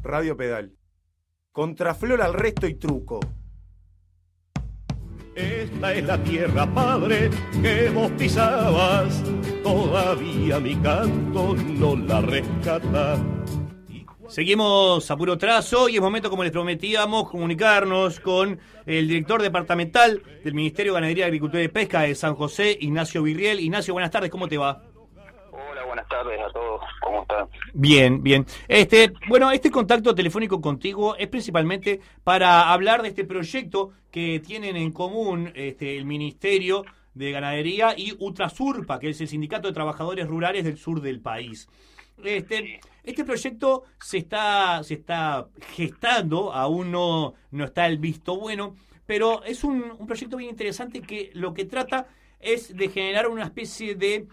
Radio Pedal. Contraflor al resto y truco. Esta es la tierra, padre, que vos pisabas. Todavía mi canto no la rescata. Seguimos a puro trazo y es momento, como les prometíamos, comunicarnos con el director departamental del Ministerio de Ganadería, Agricultura y Pesca de San José, Ignacio Virriel. Ignacio, buenas tardes, ¿cómo te va? Hola, buenas tardes a todos, ¿cómo están? Bien, bien. Bueno, este contacto telefónico contigo es principalmente para hablar de este proyecto que tienen en común el Ministerio de Ganadería y Ultrasurpa, que es el Sindicato de Trabajadores Rurales del sur del país. Este proyecto se está gestando, aún no está el visto bueno, pero es un proyecto bien interesante que lo que trata es de generar una especie de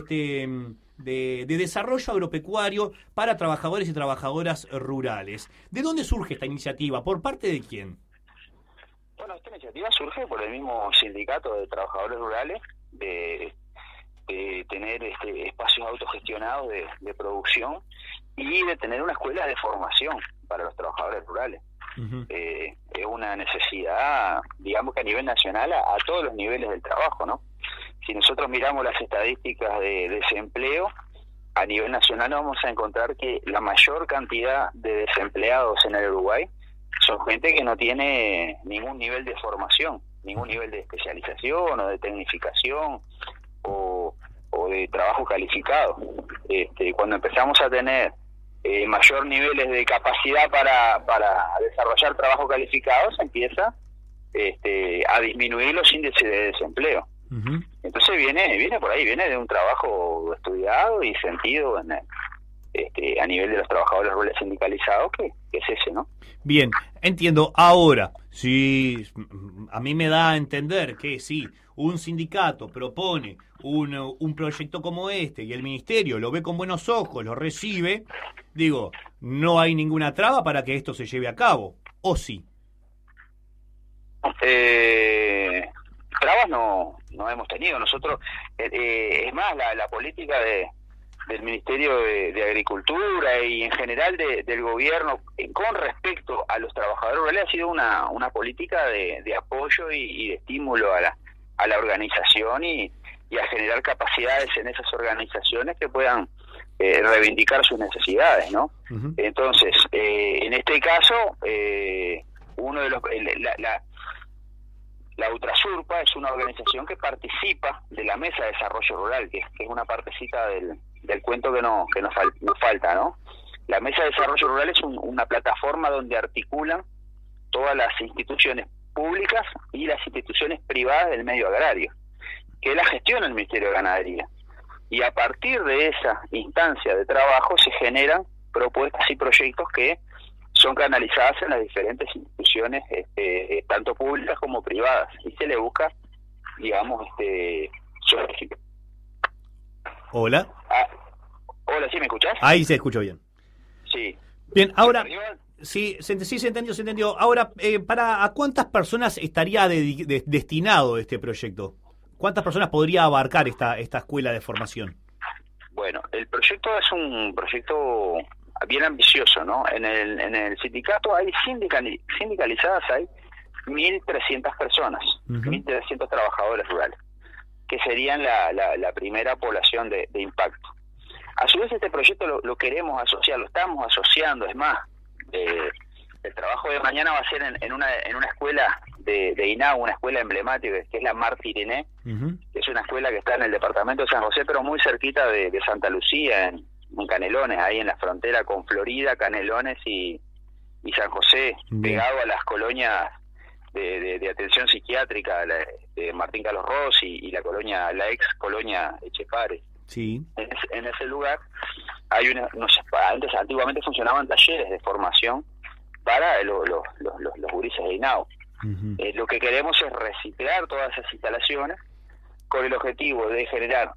desarrollo agropecuario para trabajadores y trabajadoras rurales. ¿De dónde surge esta iniciativa? ¿Por parte de quién? Bueno, esta iniciativa surge por el mismo sindicato de trabajadores rurales, de tener espacios autogestionados de producción y de tener una escuela de formación para los trabajadores rurales. Uh-huh. Es una necesidad, digamos que a nivel nacional, a todos los niveles del trabajo, ¿no? Si nosotros miramos las estadísticas de desempleo, a nivel nacional vamos a encontrar que la mayor cantidad de desempleados en el Uruguay son gente que no tiene ningún nivel de formación, ningún nivel de especialización o de tecnificación o de trabajo calificado. Cuando empezamos a tener mayor niveles de capacidad para desarrollar trabajo calificado, se empieza a disminuir los índices de desempleo. Uh-huh. Entonces viene por ahí, viene de un trabajo estudiado y sentido a nivel de los trabajadores rurales sindicalizados, que es ese, ¿no? Bien, entiendo. Ahora, si a mí me da a entender que si un sindicato propone un proyecto como este y el ministerio lo ve con buenos ojos, lo recibe, digo, no hay ninguna traba para que esto se lleve a cabo, ¿o sí? Trabas no hemos tenido. Nosotros, es más, la política del Ministerio de Agricultura y en general del gobierno con respecto a los trabajadores rurales ha sido una política de apoyo y de estímulo a la organización y a generar capacidades en esas organizaciones que puedan reivindicar sus necesidades, ¿no? Uh-huh. Entonces, en este caso, uno de los la Ultrasurpa es una organización que participa de la Mesa de Desarrollo Rural, que es una partecita del cuento que nos falta, ¿no? La Mesa de Desarrollo Rural es una plataforma donde articulan todas las instituciones públicas y las instituciones privadas del medio agrario, que la gestiona el Ministerio de Ganadería. Y a partir de esa instancia de trabajo se generan propuestas y proyectos que son canalizadas en las diferentes instituciones, tanto públicas como privadas, y se le busca, digamos, Hola. Hola, ¿sí me escuchás? Ahí se escuchó bien. Sí. Bien, ahora, sí, se entendió. Ahora, ¿a cuántas personas estaría destinado este proyecto? ¿Cuántas personas podría abarcar esta escuela de formación? Bueno, el proyecto es un proyecto bien ambicioso, ¿no? En el sindicato hay sindicalizadas hay 1.300 personas, uh-huh. 1.300 trabajadores rurales, que serían la primera población de impacto. A su vez, este proyecto lo queremos asociar, lo estamos asociando, es más, el trabajo de mañana va a ser en una escuela de INAU, una escuela emblemática, que es la Martí Irené, uh-huh. que es una escuela que está en el departamento de San José, pero muy cerquita de Santa Lucía, en Canelones, ahí en la frontera con Florida, Canelones y San José, bien, pegado a las colonias de atención psiquiátrica de Martín Carlos Rossi y la ex colonia Echepare. Sí. En ese lugar hay antiguamente funcionaban talleres de formación para los gurises de INAU. Uh-huh. Lo que queremos es reciclar todas esas instalaciones con el objetivo de generar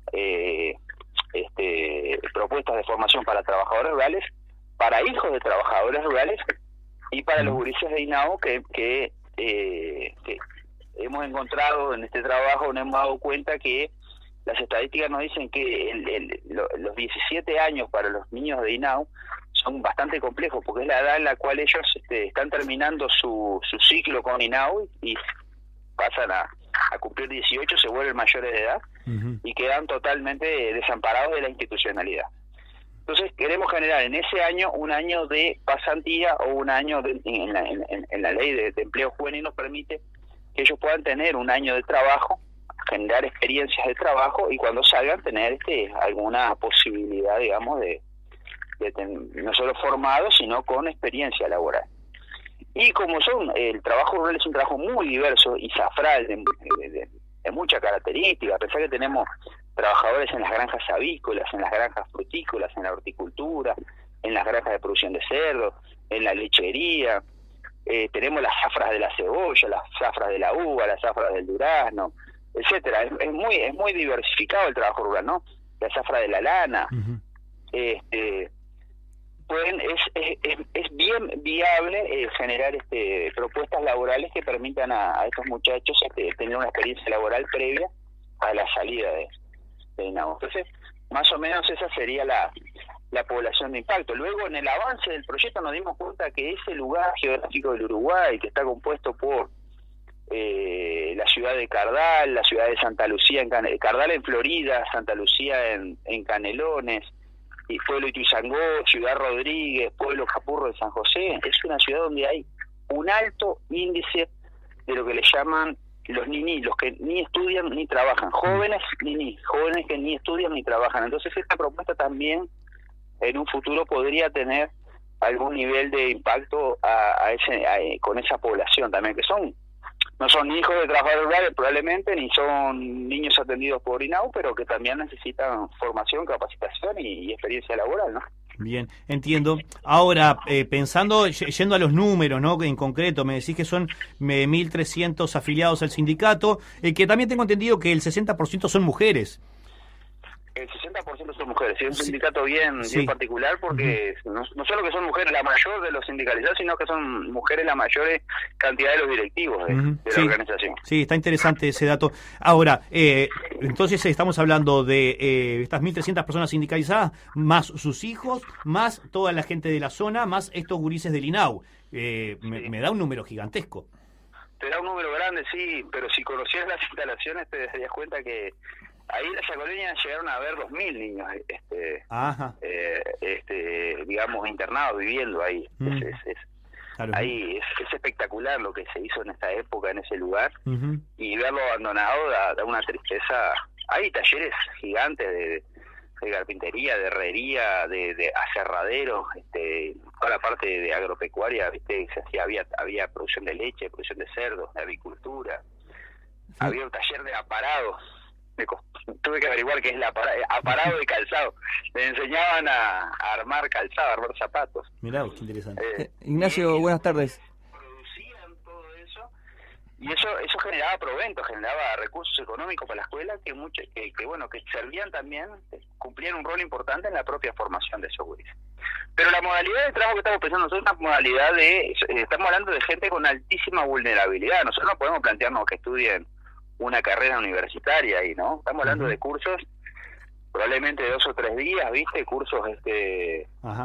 propuestas de formación para trabajadores rurales, para hijos de trabajadores rurales y para los gurises de INAU que hemos encontrado en este trabajo, nos hemos dado cuenta que las estadísticas nos dicen que los 17 años para los niños de INAU son bastante complejos, porque es la edad en la cual ellos están terminando su ciclo con INAU y pasan a cumplir 18, se vuelven mayores de edad y quedan totalmente desamparados de la institucionalidad. Entonces queremos generar en ese año un año de pasantía o un año en la ley de empleo juvenil nos permite que ellos puedan tener un año de trabajo, generar experiencias de trabajo y cuando salgan tener alguna posibilidad, digamos, de no solo formados, sino con experiencia laboral. Y como el trabajo rural es un trabajo muy diverso y zafral, de mucha característica, a pesar que tenemos trabajadores en las granjas avícolas, en las granjas frutícolas, en la horticultura, en las granjas de producción de cerdo, en la lechería, tenemos las zafras de la cebolla, las zafras de la uva, las zafras del durazno, etcétera. Es muy diversificado el trabajo rural, ¿no? La zafra de la lana. Es bien viable generar propuestas laborales que permitan a estos muchachos tener una experiencia laboral previa a la salida de INAU. Entonces, más o menos esa sería la población de impacto. Luego, en el avance del proyecto nos dimos cuenta que ese lugar geográfico del Uruguay, que está compuesto por la ciudad de Cardal, la ciudad de Santa Lucía, Cardal en Florida, Santa Lucía en Canelones, y Pueblo Ituizangó, Ciudad Rodríguez, Pueblo Capurro de San José, es una ciudad donde hay un alto índice de lo que le llaman los niní, los que ni estudian ni trabajan, jóvenes niní, jóvenes que ni estudian ni trabajan. Entonces esta propuesta también en un futuro podría tener algún nivel de impacto con esa población también, que no son ni hijos de trabajadores rurales probablemente, ni son niños atendidos por INAU, pero que también necesitan formación, capacitación y experiencia laboral, ¿no? Bien, entiendo. Ahora, pensando, yendo a los números, ¿no? En concreto, me decís que son 1.300 afiliados al sindicato, que también tengo entendido que el 60% son mujeres. El 60% son mujeres, es un sindicato bien particular porque no solo que son mujeres la mayor de los sindicalizados, sino que son mujeres la mayor cantidad de los directivos de la organización. Sí, está interesante ese dato. Ahora, entonces estamos hablando de estas 1.300 personas sindicalizadas, más sus hijos, más toda la gente de la zona, más estos gurises del INAU. Me da un número gigantesco. Te da un número grande, sí, pero si conocieras las instalaciones te darías cuenta que ahí en la Chacolina llegaron a haber 2.000 niños, digamos, internados, viviendo ahí. Claro. Ahí es espectacular lo que se hizo en esta época, en ese lugar, y verlo abandonado da una tristeza. Hay talleres gigantes de carpintería, de herrería, de aserraderos, toda la parte de agropecuaria, viste, se hacía, había producción de leche, producción de cerdos, de avicultura, había un taller de aparados. Tuve que averiguar qué es aparado de calzado. Le enseñaban a armar calzado, a armar zapatos. Mirá, qué interesante. Ignacio, buenas tardes. Producían todo eso y eso generaba provento, generaba recursos económicos para la escuela que servían también, cumplían un rol importante en la propia formación de esos gurises. Pero la modalidad de trabajo que estamos pensando nosotros es una modalidad estamos hablando de gente con altísima vulnerabilidad. Nosotros no podemos plantearnos que estudien una carrera universitaria ahí, ¿no? Estamos hablando de cursos probablemente de 2 o 3 días, ¿viste? Cursos de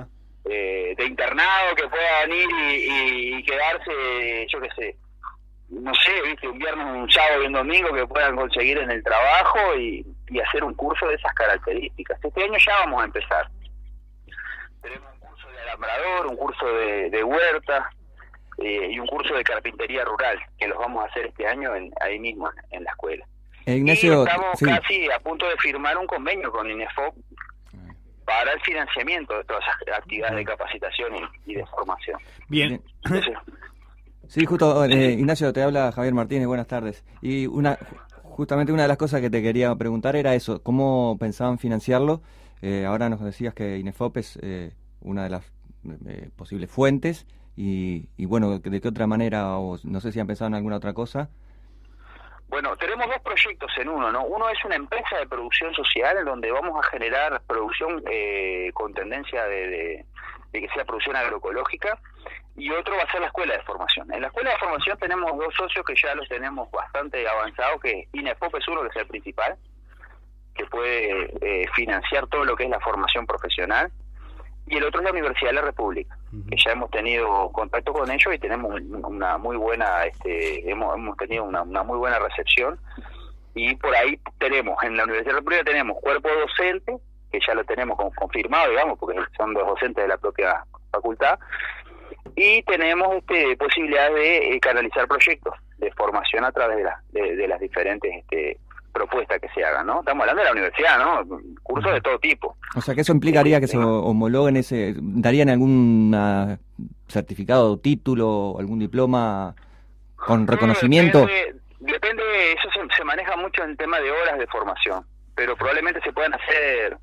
internado que puedan ir y quedarse, yo qué sé, no sé, ¿viste? Un viernes, un sábado y un domingo que puedan conseguir en el trabajo y hacer un curso de esas características. Este año ya vamos a empezar. Tenemos un curso de alambrador, un curso de huerta, y un curso de carpintería rural que los vamos a hacer este año ahí mismo en la escuela. Ignacio, y estamos casi a punto de firmar un convenio con INEFOP para el financiamiento de todas esas actividades de capacitación y de formación. Bien. Entonces, sí, justo, Ignacio, te habla Javier Martínez, buenas tardes. Y justamente una de las cosas que te quería preguntar era eso, ¿cómo pensaban financiarlo? Ahora nos decías que INEFOP es una de las posibles fuentes. Y bueno, ¿de qué otra manera? O no sé si han pensado en alguna otra cosa. Bueno, tenemos 2 proyectos en uno, ¿no? Uno es una empresa de producción social en donde vamos a generar producción con tendencia de que sea producción agroecológica, y otro va a ser la escuela de formación. En la escuela de formación tenemos 2 socios que ya los tenemos bastante avanzados, que INEFOP es uno, que es el principal, que puede financiar todo lo que es la formación profesional, y el otro es la Universidad de la República, que ya hemos tenido contacto con ellos y tenemos una muy buena, hemos tenido una muy buena recepción, y por ahí tenemos, en la Universidad de la República tenemos cuerpo docente, que ya lo tenemos confirmado, digamos, porque son los docentes de la propia facultad, y tenemos posibilidad de canalizar proyectos de formación a través de las diferentes propuestas que se hagan, ¿no? Estamos hablando de la universidad, ¿no? Cursos de todo tipo. O sea, que eso implicaría que se homologuen ¿darían algún certificado o título, algún diploma con reconocimiento? Depende, eso se maneja mucho en tema de horas de formación, pero probablemente se puedan hacer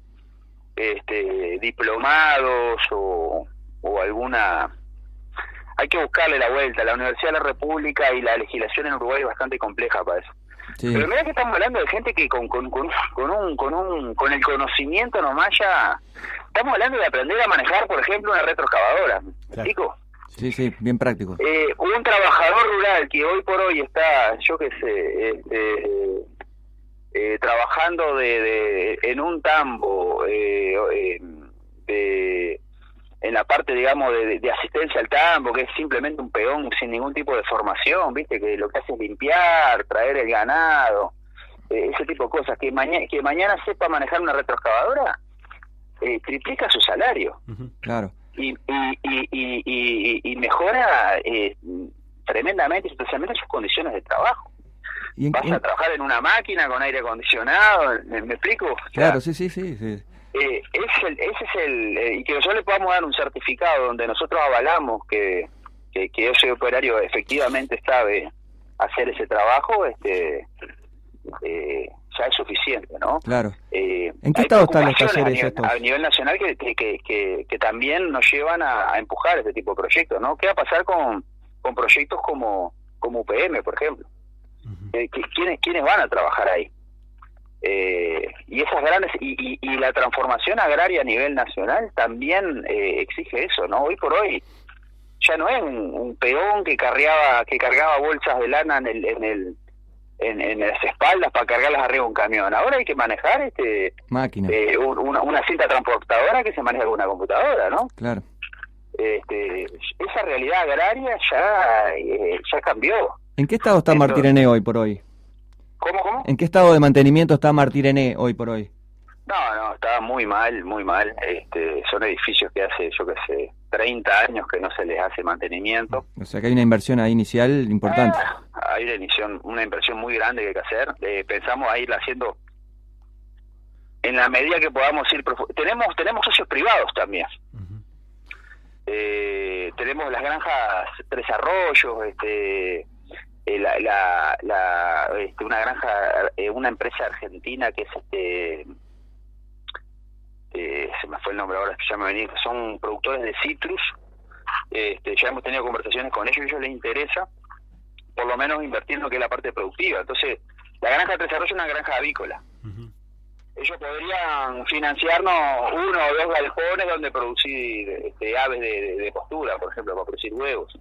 diplomados o alguna... Hay que buscarle la vuelta. La Universidad de la República y la legislación en Uruguay es bastante compleja para eso. Sí. Pero mira que estamos hablando de gente que con el conocimiento nomás ya... Estamos hablando de aprender a manejar, por ejemplo, una retroexcavadora. ¿Me explico? Sí, bien práctico. Un trabajador rural que hoy por hoy está, yo qué sé, trabajando en un tambo, en la parte, digamos, de asistencia al tambo, que es simplemente un peón sin ningún tipo de formación, ¿viste? Que lo que hace es limpiar, traer el ganado, ese tipo de cosas, que mañana sepa manejar una retroexcavadora, triplica su salario. Claro. Y mejora tremendamente, especialmente sus condiciones de trabajo. Vas a trabajar en una máquina con aire acondicionado, ¿me explico? Claro, sí. ese es el y que nosotros le podamos dar un certificado donde nosotros avalamos que ese operario efectivamente sabe hacer ese trabajo, ya es suficiente, ¿no? Claro. ¿En qué estado están los talleres estos? A nivel nacional que también nos llevan a empujar este tipo de proyectos, ¿no? ¿Qué va a pasar con proyectos como UPM, por ejemplo? ¿Quiénes van a trabajar ahí? Y esas grandes y la transformación agraria a nivel nacional también exige eso, ¿no? Hoy por hoy ya no es un peón que cargaba bolsas de lana en las espaldas para cargarlas arriba de un camión. Ahora hay que manejar máquina, una cinta transportadora que se maneja con una computadora, ¿no? Claro. Esa realidad agraria ya cambió. ¿En qué estado está Martirene hoy por hoy? ¿Cómo? ¿En qué estado de mantenimiento está Martirene hoy por hoy? No, está muy mal. Son edificios que hace, yo qué sé, 30 años que no se les hace mantenimiento. O sea que hay una inversión ahí inicial importante. Hay una inversión muy grande que hay que hacer. Pensamos a irla haciendo en la medida que podamos ir. Tenemos socios privados también. Tenemos las granjas Tres Arroyos, una granja, una empresa argentina que es se me fue el nombre ahora, ya me venía, que son productores de citrus. Ya hemos tenido conversaciones con ellos y a ellos les interesa por lo menos invertir en lo que es la parte productiva. Entonces la granja Tres Arroyos es una granja avícola. Ellos podrían financiarnos 1 o 2 galpones donde producir aves de postura, por ejemplo, para producir huevos.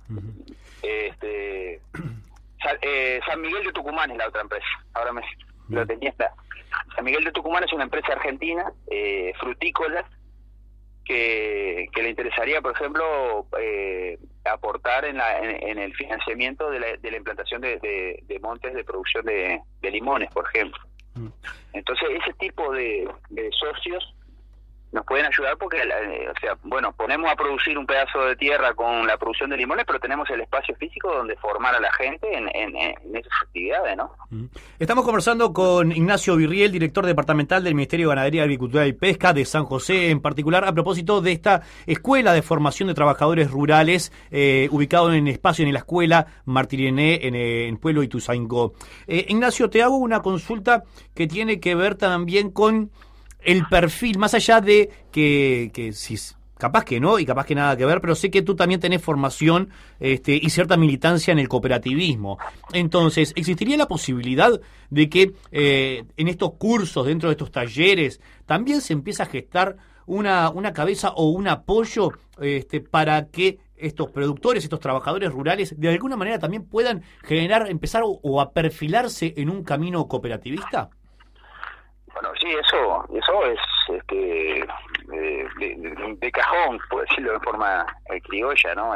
San Miguel de Tucumán es la otra empresa, ahora lo tenía. San Miguel de Tucumán es una empresa argentina, frutícola, que le interesaría, por ejemplo, aportar en el financiamiento de la implantación de montes de producción de limones, por ejemplo. Entonces ese tipo de socios nos pueden ayudar porque, ponemos a producir un pedazo de tierra con la producción de limones, pero tenemos el espacio físico donde formar a la gente en esas actividades, ¿no? Estamos conversando con Ignacio Virriel, director departamental del Ministerio de Ganadería, Agricultura y Pesca de San José, en particular a propósito de esta escuela de formación de trabajadores rurales, ubicado en el espacio en la escuela Martirene, en Pueblo Ituzaingó. Ignacio, te hago una consulta que tiene que ver también con el perfil, más allá de que si capaz que no y capaz que nada que ver, pero sé que tú también tenés formación y cierta militancia en el cooperativismo. Entonces, ¿existiría la posibilidad de que en estos cursos, dentro de estos talleres, también se empiece a gestar una cabeza o un apoyo para que estos productores, estos trabajadores rurales, de alguna manera también puedan empezar o a perfilarse en un camino cooperativista? Bueno, sí, eso es de cajón, por decirlo de forma criolla, ¿no?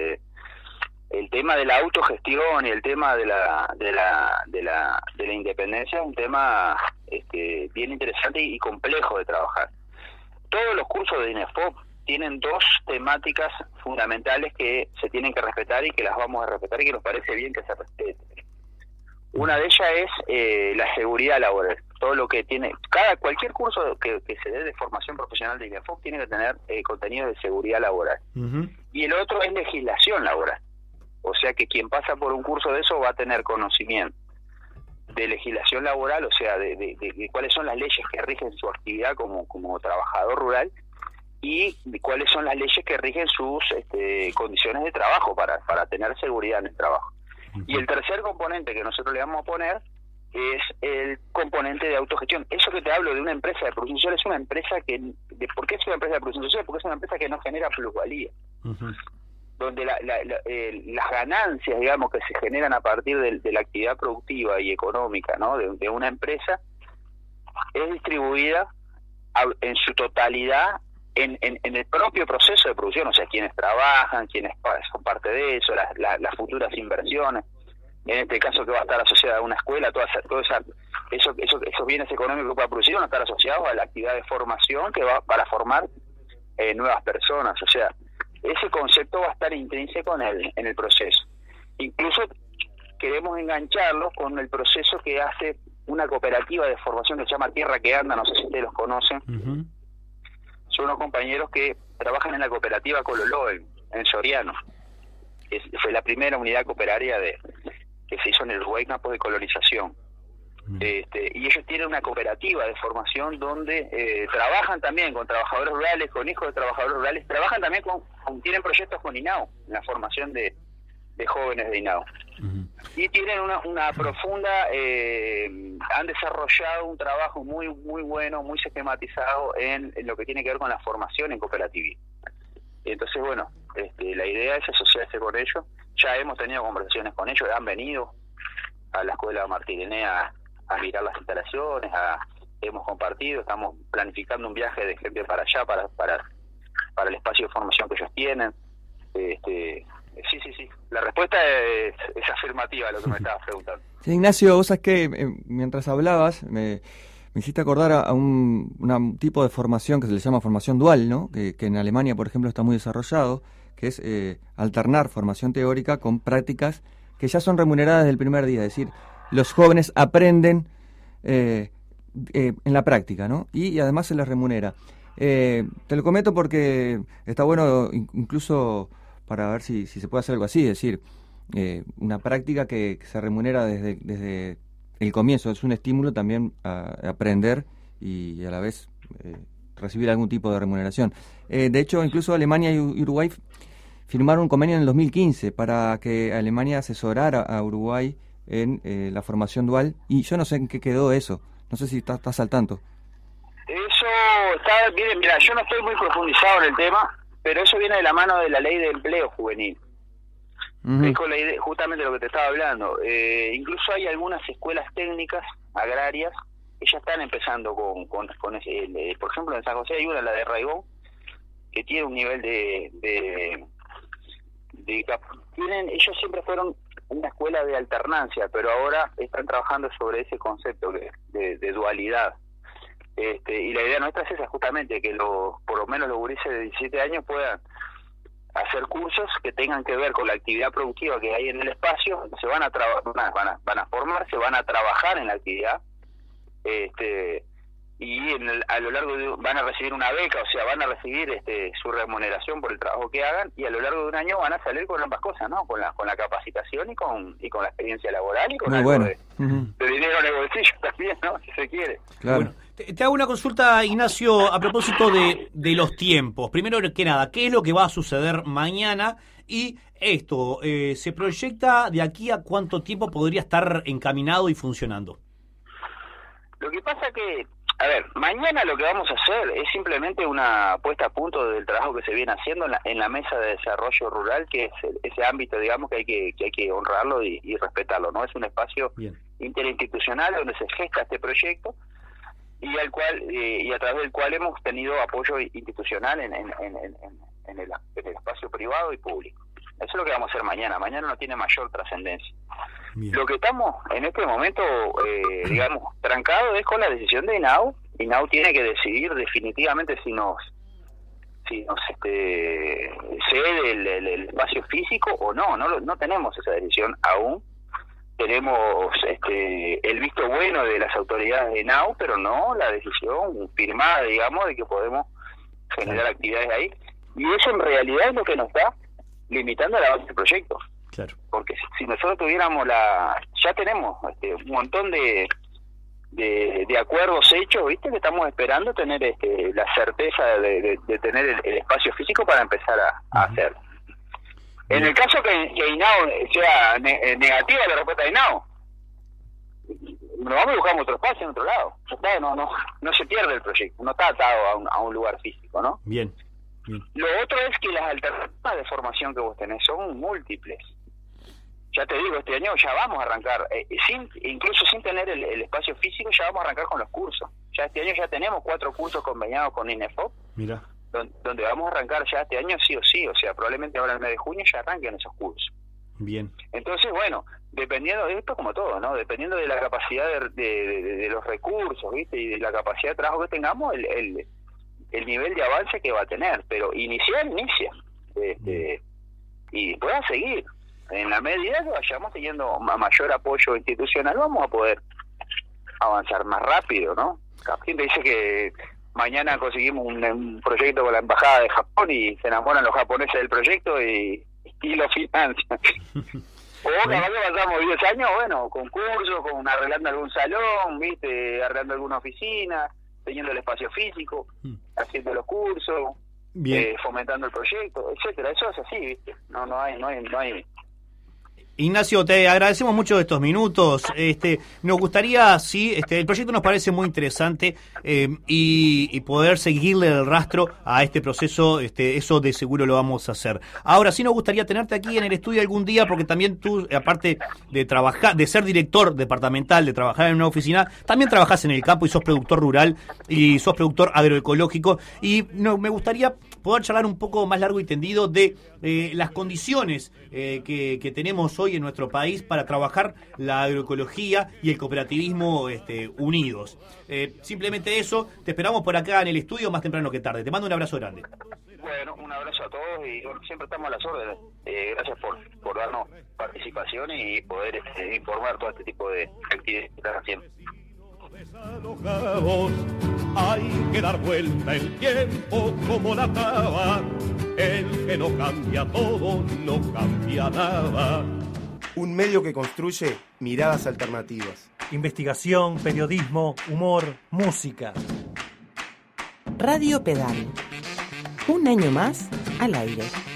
El tema de la autogestión y el tema de la independencia es un tema bien interesante y complejo de trabajar. Todos los cursos de INEFOP tienen dos temáticas fundamentales que se tienen que respetar y que las vamos a respetar y que nos parece bien que se respeten. Una de ellas es la seguridad laboral. Todo lo que tiene, cualquier curso que se dé de formación profesional de INEFOP tiene que tener contenido de seguridad laboral. Uh-huh. Y el otro es legislación laboral. O sea que quien pasa por un curso de eso va a tener conocimiento de legislación laboral, o sea, de cuáles son las leyes que rigen su actividad como trabajador rural y de cuáles son las leyes que rigen sus condiciones de trabajo para tener seguridad en el trabajo. Y el tercer componente que nosotros le vamos a poner es el componente de autogestión. Eso que te hablo de una empresa de producción social es una empresa ¿por qué es una empresa de producción social? Porque es una empresa que no genera plusvalía. Uh-huh. Donde las ganancias, digamos, que se generan a partir de la actividad productiva y económica, ¿no? de una empresa, es distribuida en su totalidad en el propio proceso de producción, o sea, quienes trabajan, quienes son parte de eso, las futuras inversiones, en este caso que va a estar asociada a una escuela, esos bienes económicos para producir van a estar asociados a la actividad de formación que va para formar nuevas personas, o sea, ese concepto va a estar intrínseco en el proceso. Incluso queremos engancharlo con el proceso que hace una cooperativa de formación que se llama Tierra que Anda, no sé si ustedes los conocen. Uh-huh. Son unos compañeros que trabajan en la cooperativa Cololó, en Soriano. Fue la primera unidad cooperaria que se hizo en el Uruguay, campo de colonización. Y ellos tienen una cooperativa de formación donde trabajan también con trabajadores rurales, con hijos de trabajadores rurales, trabajan también tienen proyectos con INAO, en la formación de jóvenes de INAO. Uh-huh. Y tienen una profunda, han desarrollado un trabajo muy muy bueno, muy sistematizado en lo que tiene que ver con la formación en cooperativismo. Y entonces, bueno, la idea es asociarse con ellos. Ya hemos tenido conversaciones con ellos, han venido a la escuela Martínez a mirar las instalaciones, hemos compartido, estamos planificando un viaje de gente para allá, para el espacio de formación que ellos tienen. Sí. La respuesta es afirmativa a lo que me estabas preguntando. Sí, Ignacio, vos sabés que mientras hablabas me hiciste acordar a un tipo de formación que se le llama formación dual, ¿no? Que en Alemania, por ejemplo, está muy desarrollado, que es alternar formación teórica con prácticas que ya son remuneradas desde el primer día, es decir, los jóvenes aprenden en la práctica, ¿no? Y además se les remunera. Te lo comento porque está bueno incluso para ver si se puede hacer algo así, es decir, una práctica que se remunera desde el comienzo, es un estímulo también a aprender y a la vez recibir algún tipo de remuneración. De hecho, incluso Alemania y Uruguay firmaron un convenio en el 2015 para que Alemania asesorara a Uruguay en la formación dual, y yo no sé en qué quedó eso, no sé si estás al tanto. Eso está bien, mira, yo no estoy muy profundizado en el tema, pero eso viene de la mano de la ley de empleo juvenil. Uh-huh. Es con la idea, justamente lo que te estaba hablando. Incluso hay algunas escuelas técnicas agrarias que ya están empezando con ese, por ejemplo en San José hay una, la de Raigón, que tiene un nivel ellos siempre fueron una escuela de alternancia, pero ahora están trabajando sobre ese concepto de dualidad. Y la idea nuestra es esa, justamente, que por lo menos los gurises de 17 años puedan hacer cursos que tengan que ver con la actividad productiva que hay en el espacio, se van a formarse, van a trabajar en la actividad, y a lo largo van a recibir una beca, o sea, van a recibir su remuneración por el trabajo que hagan, y a lo largo de un año van a salir con ambas cosas, ¿no? Con la capacitación y con la experiencia laboral y con algo de dinero en el bolsillo también, ¿no? Si se quiere. Claro. Bueno, te hago una consulta, Ignacio, a propósito de los tiempos. Primero que nada, ¿qué es lo que va a suceder mañana? Y esto, ¿se proyecta de aquí a cuánto tiempo podría estar encaminado y funcionando? Lo que pasa que, a ver, mañana lo que vamos a hacer es simplemente una puesta a punto del trabajo que se viene haciendo en la mesa de desarrollo rural, que es ese ámbito, digamos, que hay que honrarlo y respetarlo, ¿no? Es un espacio interinstitucional donde se gesta este proyecto, y al cual y a través del cual hemos tenido apoyo institucional en el espacio privado y público. Eso es lo que vamos a hacer mañana. Mañana no tiene mayor trascendencia. Lo que estamos en este momento, digamos, trancados es con la decisión de INAU. INAU tiene que decidir definitivamente si nos cede el espacio físico o no. No tenemos esa decisión aún. Tenemos el visto bueno de las autoridades de INAU, pero no la decisión firmada, digamos, de que podemos generar actividades ahí. Y eso en realidad es lo que nos está limitando el avance del proyecto. Claro. Porque si nosotros tuviéramos ya tenemos un montón de acuerdos hechos, ¿viste? Que estamos esperando tener la certeza de tener el espacio físico para empezar a hacer. En el caso que INAU sea negativa la respuesta de INAU, nos vamos y buscamos otro espacio en otro lado. No se pierde el proyecto, no está atado a un lugar físico, ¿no? Bien. Lo otro es que las alternativas de formación que vos tenés son múltiples. Ya te digo, este año ya vamos a arrancar, incluso sin tener el espacio físico, ya vamos a arrancar con los cursos. Ya este año ya tenemos 4 cursos conveniados con INEFOP, Mira. donde vamos a arrancar ya este año sí o sí, o sea, probablemente ahora en el mes de junio ya arranquen esos cursos. Bien. Entonces, bueno, dependiendo de esto como todo, ¿no? Dependiendo de la capacidad de los recursos, ¿viste? Y de la capacidad de trabajo que tengamos, el nivel de avance que va a tener, pero inicia, y después va a seguir. En la medida que vayamos teniendo mayor apoyo institucional, vamos a poder avanzar más rápido, ¿no? Capín te dice que mañana conseguimos un proyecto con la Embajada de Japón y se enamoran los japoneses del proyecto y lo financian. O capaz que pasamos 10 años, bueno, con cursos, arreglando algún salón, ¿viste? Arreglando alguna oficina, teniendo el espacio físico, haciendo los cursos, fomentando el proyecto, etcétera. Eso es así, ¿viste? No hay. Ignacio, te agradecemos mucho estos minutos. Nos gustaría, sí, el proyecto nos parece muy interesante y poder seguirle el rastro a este proceso, eso de seguro lo vamos a hacer. Ahora sí nos gustaría tenerte aquí en el estudio algún día, porque también tú, aparte de trabajar, de ser director departamental, de trabajar en una oficina, también trabajás en el campo y sos productor rural y sos productor agroecológico. Y me gustaría poder charlar un poco más largo y tendido de las condiciones que tenemos hoy en nuestro país para trabajar la agroecología y el cooperativismo unidos. Simplemente eso, te esperamos por acá en el estudio más temprano que tarde. Te mando un abrazo grande. Bueno, un abrazo a todos y siempre estamos a las órdenes. Gracias por darnos participación y poder informar todo este tipo de actividades que están haciendo. Desalojados, hay que dar vuelta el tiempo como la taba. El que no cambia todo, no cambia nada. Un medio que construye miradas alternativas. Investigación, periodismo, humor, música. Radio Pedal. Un año más al aire.